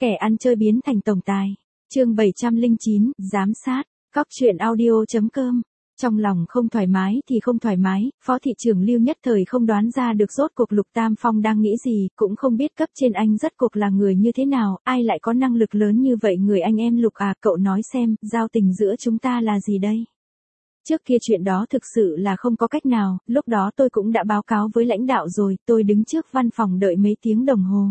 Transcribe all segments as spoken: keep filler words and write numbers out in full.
Kẻ ăn chơi biến thành tổng tài. Chương bảy trăm lẻ chín, giám sát. Cóc truyện audio chấm com. Trong lòng không thoải mái thì không thoải mái, Phó thị trưởng Lưu nhất thời không đoán ra được rốt cuộc Lục Tam Phong đang nghĩ gì, cũng không biết cấp trên anh rốt cuộc là người như thế nào, ai lại có năng lực lớn như vậy. Người anh em Lục à, cậu nói xem, giao tình giữa chúng ta là gì đây? Trước kia chuyện đó thực sự là không có cách nào, lúc đó tôi cũng đã báo cáo với lãnh đạo rồi, tôi đứng trước văn phòng đợi mấy tiếng đồng hồ.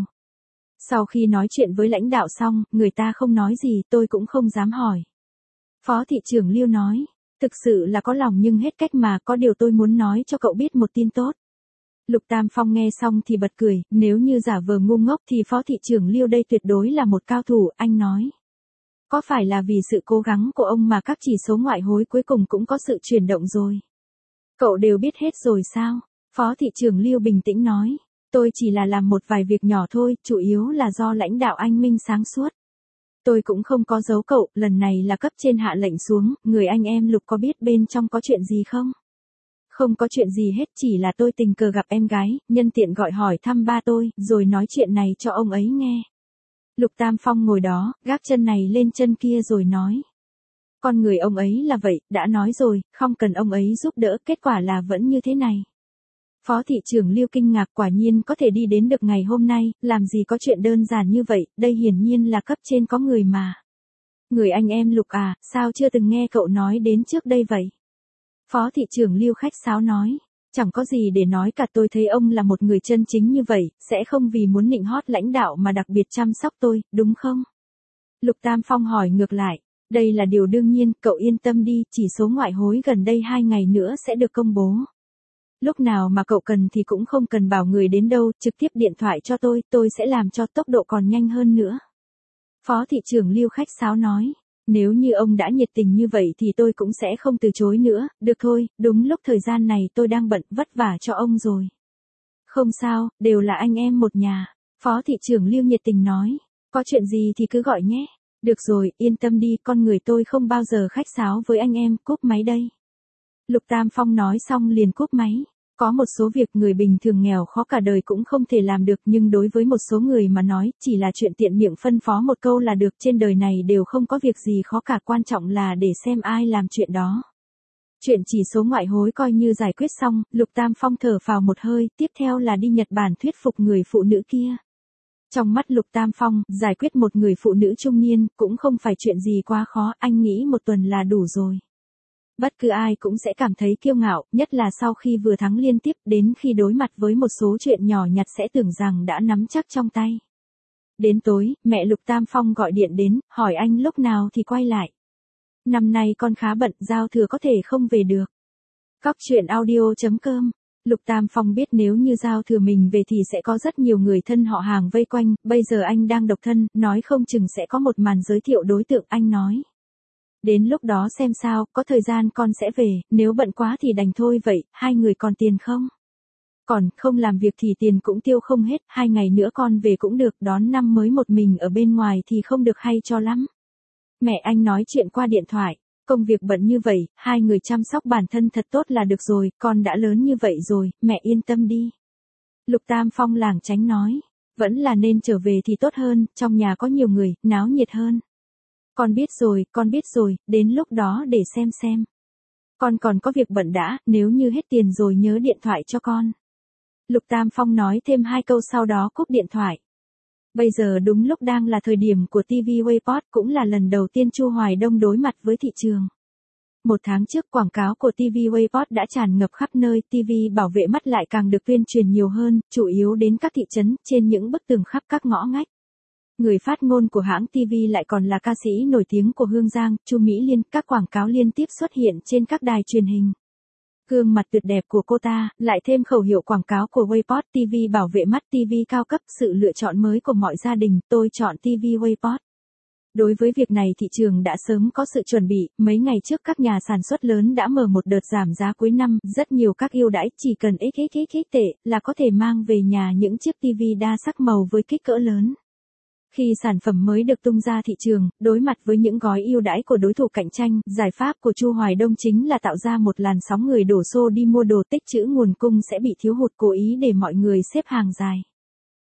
Sau khi nói chuyện với lãnh đạo xong, người ta không nói gì, tôi cũng không dám hỏi. Phó thị trưởng Lưu nói, thực sự là có lòng nhưng hết cách mà, có điều tôi muốn nói cho cậu biết một tin tốt. Lục Tam Phong nghe xong thì bật cười, nếu như giả vờ ngu ngốc thì Phó thị trưởng Lưu đây tuyệt đối là một cao thủ, anh nói. Có phải là vì sự cố gắng của ông mà các chỉ số ngoại hối cuối cùng cũng có sự chuyển động rồi? Cậu đều biết hết rồi sao? Phó thị trưởng Lưu bình tĩnh nói. Tôi chỉ là làm một vài việc nhỏ thôi, chủ yếu là do lãnh đạo anh minh sáng suốt. Tôi cũng không có giấu cậu, lần này là cấp trên hạ lệnh xuống, người anh em Lục có biết bên trong có chuyện gì không? Không có chuyện gì hết, chỉ là tôi tình cờ gặp em gái, nhân tiện gọi hỏi thăm ba tôi, rồi nói chuyện này cho ông ấy nghe. Lục Tam Phong ngồi đó, gác chân này lên chân kia rồi nói. Con người ông ấy là vậy, đã nói rồi, không cần ông ấy giúp đỡ, kết quả là vẫn như thế này. Phó thị trưởng Lưu kinh ngạc, quả nhiên có thể đi đến được ngày hôm nay, làm gì có chuyện đơn giản như vậy, đây hiển nhiên là cấp trên có người mà. Người anh em Lục à, sao chưa từng nghe cậu nói đến trước đây vậy? Phó thị trưởng Lưu khách sáo nói, chẳng có gì để nói cả, tôi thấy ông là một người chân chính như vậy, sẽ không vì muốn nịnh hót lãnh đạo mà đặc biệt chăm sóc tôi, đúng không? Lục Tam Phong hỏi ngược lại, đây là điều đương nhiên, cậu yên tâm đi, chỉ số ngoại hối gần đây hai ngày nữa sẽ được công bố. Lúc nào mà cậu cần thì cũng không cần bảo người đến đâu, trực tiếp điện thoại cho tôi, tôi sẽ làm cho tốc độ còn nhanh hơn nữa. Phó thị trưởng Lưu khách sáo nói, nếu như ông đã nhiệt tình như vậy thì tôi cũng sẽ không từ chối nữa, được thôi, đúng lúc thời gian này tôi đang bận, vất vả cho ông rồi. Không sao, đều là anh em một nhà, Phó thị trưởng Lưu nhiệt tình nói, có chuyện gì thì cứ gọi nhé. Được rồi, yên tâm đi, con người tôi không bao giờ khách sáo với anh em, cúp máy đây. Lục Tam Phong nói xong liền cúp máy. Có một số việc người bình thường nghèo khó cả đời cũng không thể làm được, nhưng đối với một số người mà nói, chỉ là chuyện tiện miệng phân phó một câu là được, trên đời này đều không có việc gì khó cả, quan trọng là để xem ai làm chuyện đó. Chuyện chỉ số ngoại hối coi như giải quyết xong, Lục Tam Phong thở phào một hơi, tiếp theo là đi Nhật Bản thuyết phục người phụ nữ kia. Trong mắt Lục Tam Phong, giải quyết một người phụ nữ trung niên, cũng không phải chuyện gì quá khó, anh nghĩ một tuần là đủ rồi. Bất cứ ai cũng sẽ cảm thấy kiêu ngạo, nhất là sau khi vừa thắng liên tiếp, đến khi đối mặt với một số chuyện nhỏ nhặt sẽ tưởng rằng đã nắm chắc trong tay. Đến tối, mẹ Lục Tam Phong gọi điện đến, hỏi anh lúc nào thì quay lại. Năm nay con khá bận, giao thừa có thể không về được. Cóc truyện audio chấm com. Lục Tam Phong biết nếu như giao thừa mình về thì sẽ có rất nhiều người thân họ hàng vây quanh, bây giờ anh đang độc thân, nói không chừng sẽ có một màn giới thiệu đối tượng, anh nói. Đến lúc đó xem sao, có thời gian con sẽ về, nếu bận quá thì đành thôi vậy, hai người còn tiền không? Còn, không làm việc thì tiền cũng tiêu không hết, hai ngày nữa con về cũng được, đón năm mới một mình ở bên ngoài thì không được hay cho lắm. Mẹ anh nói chuyện qua điện thoại, công việc bận như vậy, hai người chăm sóc bản thân thật tốt là được rồi, con đã lớn như vậy rồi, mẹ yên tâm đi. Lục Tam Phong lảng tránh nói, vẫn là nên trở về thì tốt hơn, trong nhà có nhiều người, náo nhiệt hơn. Con biết rồi, con biết rồi, đến lúc đó để xem xem. Con còn có việc bận đã, nếu như hết tiền rồi nhớ điện thoại cho con. Lục Tam Phong nói thêm hai câu sau đó cúp điện thoại. Bây giờ đúng lúc đang là thời điểm của ti vi Wayport, cũng là lần đầu tiên Chu Hoài Đông đối mặt với thị trường. Một tháng trước quảng cáo của ti vi Wayport đã tràn ngập khắp nơi, ti vi bảo vệ mắt lại càng được tuyên truyền nhiều hơn, chủ yếu đến các thị trấn, trên những bức tường khắp các ngõ ngách. Người phát ngôn của hãng ti vi lại còn là ca sĩ nổi tiếng của Hương Giang, Chu Mỹ Liên, các quảng cáo liên tiếp xuất hiện trên các đài truyền hình. Gương mặt tuyệt đẹp của cô ta, lại thêm khẩu hiệu quảng cáo của Wayport, ti vi bảo vệ mắt, ti vi cao cấp, sự lựa chọn mới của mọi gia đình, tôi chọn ti vi Wayport. Đối với việc này thị trường đã sớm có sự chuẩn bị, mấy ngày trước các nhà sản xuất lớn đã mở một đợt giảm giá cuối năm, rất nhiều các ưu đãi, chỉ cần x x x tệ là có thể mang về nhà những chiếc ti vi đa sắc màu với kích cỡ lớn. Khi sản phẩm mới được tung ra thị trường, đối mặt với những gói ưu đãi của đối thủ cạnh tranh, giải pháp của Chu Hoài Đông chính là tạo ra một làn sóng người đổ xô đi mua đồ, tích trữ nguồn cung sẽ bị thiếu hụt, cố ý để mọi người xếp hàng dài.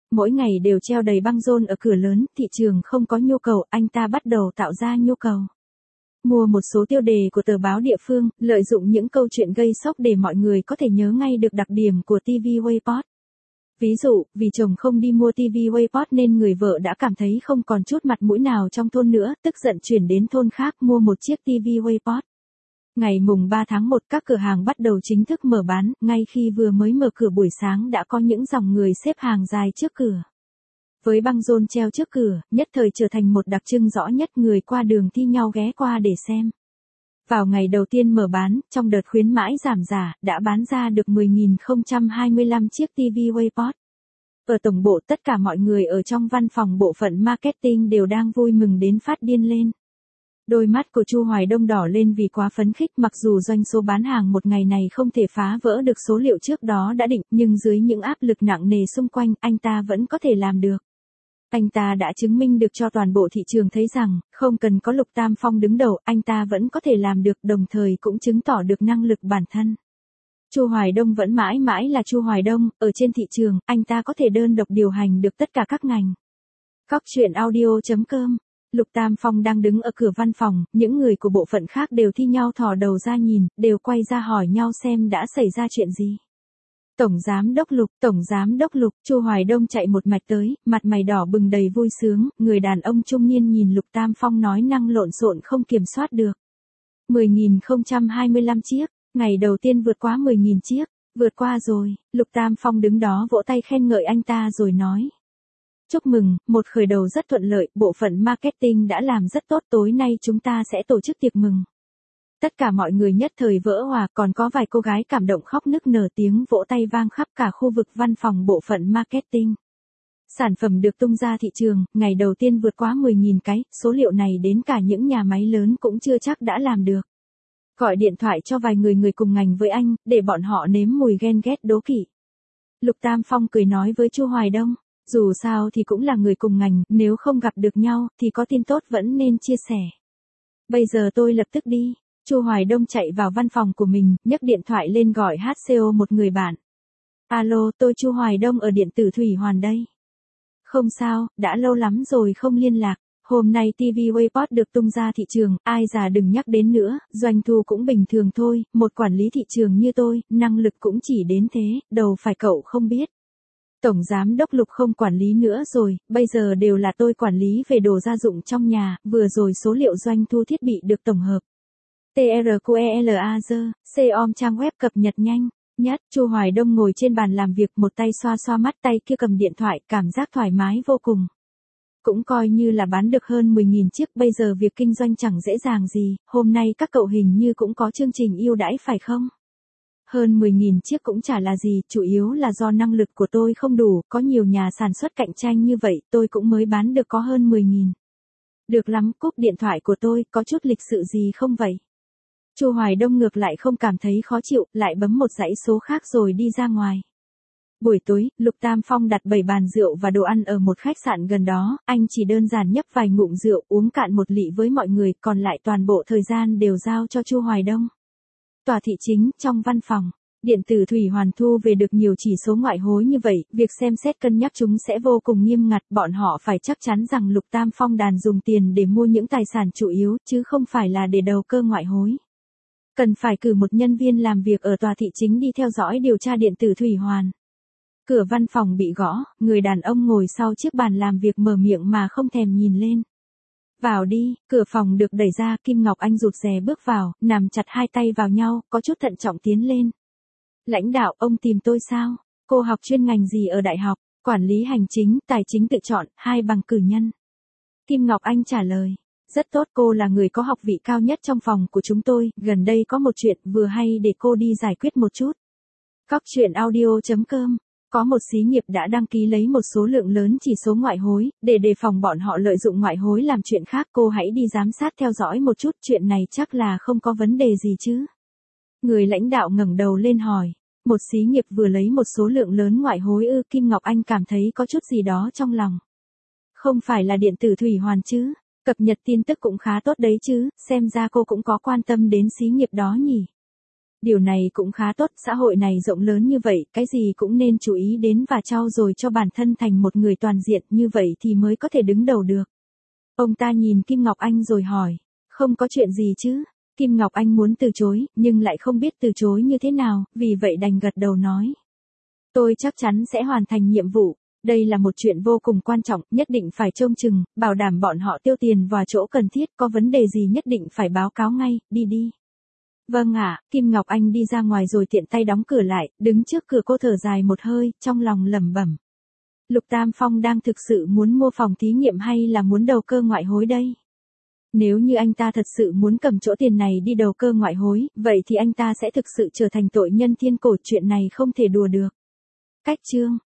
Mỗi ngày đều treo đầy băng rôn ở cửa lớn, thị trường không có nhu cầu, anh ta bắt đầu tạo ra nhu cầu. Mua một số tiêu đề của tờ báo địa phương, lợi dụng những câu chuyện gây sốc để mọi người có thể nhớ ngay được đặc điểm của ti vi Waypod. Ví dụ, vì chồng không đi mua ti vi Waypod nên người vợ đã cảm thấy không còn chút mặt mũi nào trong thôn nữa, tức giận chuyển đến thôn khác mua một chiếc ti vi Waypod. Ngày mùng ba tháng một các cửa hàng bắt đầu chính thức mở bán, ngay khi vừa mới mở cửa buổi sáng đã có những dòng người xếp hàng dài trước cửa. Với băng rôn treo trước cửa, nhất thời trở thành một đặc trưng rõ nhất, người qua đường thi nhau ghé qua để xem. Vào ngày đầu tiên mở bán, trong đợt khuyến mãi giảm giá, đã bán ra được mười nghìn không trăm hai mươi lăm chiếc ti vi Waypod. Ở tổng bộ tất cả mọi người ở trong văn phòng bộ phận marketing đều đang vui mừng đến phát điên lên. Đôi mắt của Chu Hoài Đông đỏ lên vì quá phấn khích, mặc dù doanh số bán hàng một ngày này không thể phá vỡ được số liệu trước đó đã định, nhưng dưới những áp lực nặng nề xung quanh, anh ta vẫn có thể làm được. Anh ta đã chứng minh được cho toàn bộ thị trường thấy rằng, không cần có Lục Tam Phong đứng đầu, anh ta vẫn có thể làm được, đồng thời cũng chứng tỏ được năng lực bản thân. Chu Hoài Đông vẫn mãi mãi là Chu Hoài Đông, ở trên thị trường, anh ta có thể đơn độc điều hành được tất cả các ngành. Cóc truyện audio chấm com. Lục Tam Phong đang đứng ở cửa văn phòng, những người của bộ phận khác đều thi nhau thò đầu ra nhìn, đều quay ra hỏi nhau xem đã xảy ra chuyện gì. Tổng giám đốc Lục, tổng giám đốc Lục, Chu Hoài Đông chạy một mạch tới, mặt mày đỏ bừng đầy vui sướng, người đàn ông trung niên nhìn Lục Tam Phong nói năng lộn xộn không kiểm soát được. mười nghìn không trăm hai mươi lăm chiếc, ngày đầu tiên vượt quá mười nghìn chiếc, vượt qua rồi, Lục Tam Phong đứng đó vỗ tay khen ngợi anh ta rồi nói. Chúc mừng, một khởi đầu rất thuận lợi, bộ phận marketing đã làm rất tốt, tối nay chúng ta sẽ tổ chức tiệc mừng. Tất cả mọi người nhất thời vỡ hòa, còn có vài cô gái cảm động khóc nức nở, tiếng vỗ tay vang khắp cả khu vực văn phòng bộ phận marketing. Sản phẩm được tung ra thị trường, ngày đầu tiên vượt quá mười nghìn cái, số liệu này đến cả những nhà máy lớn cũng chưa chắc đã làm được. Gọi điện thoại cho vài người người cùng ngành với anh, để bọn họ nếm mùi ghen ghét đố kỵ. Lục Tam Phong cười nói với Chu Hoài Đông, dù sao thì cũng là người cùng ngành, nếu không gặp được nhau, thì có tin tốt vẫn nên chia sẻ. Bây giờ tôi lập tức đi. Chu Hoài Đông chạy vào văn phòng của mình, nhấc điện thoại lên gọi hát xê o một người bạn. Alo, tôi Chu Hoài Đông ở điện tử Thủy Hoàn đây. Không sao, đã lâu lắm rồi không liên lạc. Hôm nay ti vi Waypod được tung ra thị trường, ai già đừng nhắc đến nữa, doanh thu cũng bình thường thôi, một quản lý thị trường như tôi, năng lực cũng chỉ đến thế, đầu phải cậu không biết. Tổng giám đốc Lục không quản lý nữa rồi, bây giờ đều là tôi quản lý về đồ gia dụng trong nhà, vừa rồi số liệu doanh thu thiết bị được tổng hợp. TRQELAZ, xê-om trang web cập nhật nhanh nhất. Chu Hoài Đông ngồi trên bàn làm việc, một tay xoa xoa mắt, tay kia cầm điện thoại, cảm giác thoải mái vô cùng. Cũng coi như là bán được hơn mười nghìn chiếc, bây giờ việc kinh doanh chẳng dễ dàng gì, hôm nay các cậu hình như cũng có chương trình ưu đãi phải không? Hơn mười nghìn chiếc cũng chả là gì, chủ yếu là do năng lực của tôi không đủ, có nhiều nhà sản xuất cạnh tranh như vậy, tôi cũng mới bán được có hơn mười nghìn. Được lắm, cúp điện thoại của tôi, có chút lịch sự gì không vậy? Chu Hoài Đông ngược lại không cảm thấy khó chịu, lại bấm một dãy số khác rồi đi ra ngoài. Buổi tối, Lục Tam Phong đặt bảy bàn rượu và đồ ăn ở một khách sạn gần đó, anh chỉ đơn giản nhấp vài ngụm rượu, uống cạn một lị với mọi người, còn lại toàn bộ thời gian đều giao cho Chu Hoài Đông. Tòa thị chính, trong văn phòng, điện tử Thủy Hoàn thu về được nhiều chỉ số ngoại hối như vậy, việc xem xét cân nhắc chúng sẽ vô cùng nghiêm ngặt, bọn họ phải chắc chắn rằng Lục Tam Phong đàn dùng tiền để mua những tài sản chủ yếu, chứ không phải là để đầu cơ ngoại hối. Cần phải cử một nhân viên làm việc ở tòa thị chính đi theo dõi điều tra điện tử Thủy Hoàn. Cửa văn phòng bị gõ, người đàn ông ngồi sau chiếc bàn làm việc mở miệng mà không thèm nhìn lên. Vào đi, cửa phòng được đẩy ra, Kim Ngọc Anh rụt rè bước vào, nằm chặt hai tay vào nhau, có chút thận trọng tiến lên. Lãnh đạo, ông tìm tôi sao? Cô học chuyên ngành gì ở đại học? Quản lý hành chính, tài chính tự chọn, hai bằng cử nhân. Kim Ngọc Anh trả lời. Rất tốt, cô là người có học vị cao nhất trong phòng của chúng tôi, gần đây có một chuyện vừa hay để cô đi giải quyết một chút. Cóc truyện audio chấm com. Có một xí nghiệp đã đăng ký lấy một số lượng lớn chỉ số ngoại hối, để đề phòng bọn họ lợi dụng ngoại hối làm chuyện khác, cô hãy đi giám sát theo dõi một chút, chuyện này chắc là không có vấn đề gì chứ. Người lãnh đạo ngẩng đầu lên hỏi, một xí nghiệp vừa lấy một số lượng lớn ngoại hối ư? Kim Ngọc Anh cảm thấy có chút gì đó trong lòng. Không phải là điện tử Thủy Hoàn chứ? Cập nhật tin tức cũng khá tốt đấy chứ, xem ra cô cũng có quan tâm đến xí nghiệp đó nhỉ. Điều này cũng khá tốt, xã hội này rộng lớn như vậy, cái gì cũng nên chú ý đến và trau dồi cho bản thân thành một người toàn diện, như vậy thì mới có thể đứng đầu được. Ông ta nhìn Kim Ngọc Anh rồi hỏi, không có chuyện gì chứ? Kim Ngọc Anh muốn từ chối, nhưng lại không biết từ chối như thế nào, vì vậy đành gật đầu nói. Tôi chắc chắn sẽ hoàn thành nhiệm vụ. Đây là một chuyện vô cùng quan trọng, nhất định phải trông chừng, bảo đảm bọn họ tiêu tiền vào chỗ cần thiết, có vấn đề gì nhất định phải báo cáo ngay, đi đi. Vâng ạ, Kim Ngọc Anh đi ra ngoài rồi tiện tay đóng cửa lại, đứng trước cửa cô thở dài một hơi, trong lòng lẩm bẩm. Lục Tam Phong đang thực sự muốn mua phòng thí nghiệm hay là muốn đầu cơ ngoại hối đây? Nếu như anh ta thật sự muốn cầm chỗ tiền này đi đầu cơ ngoại hối, vậy thì anh ta sẽ thực sự trở thành tội nhân thiên cổ, chuyện này không thể đùa được. Cách chương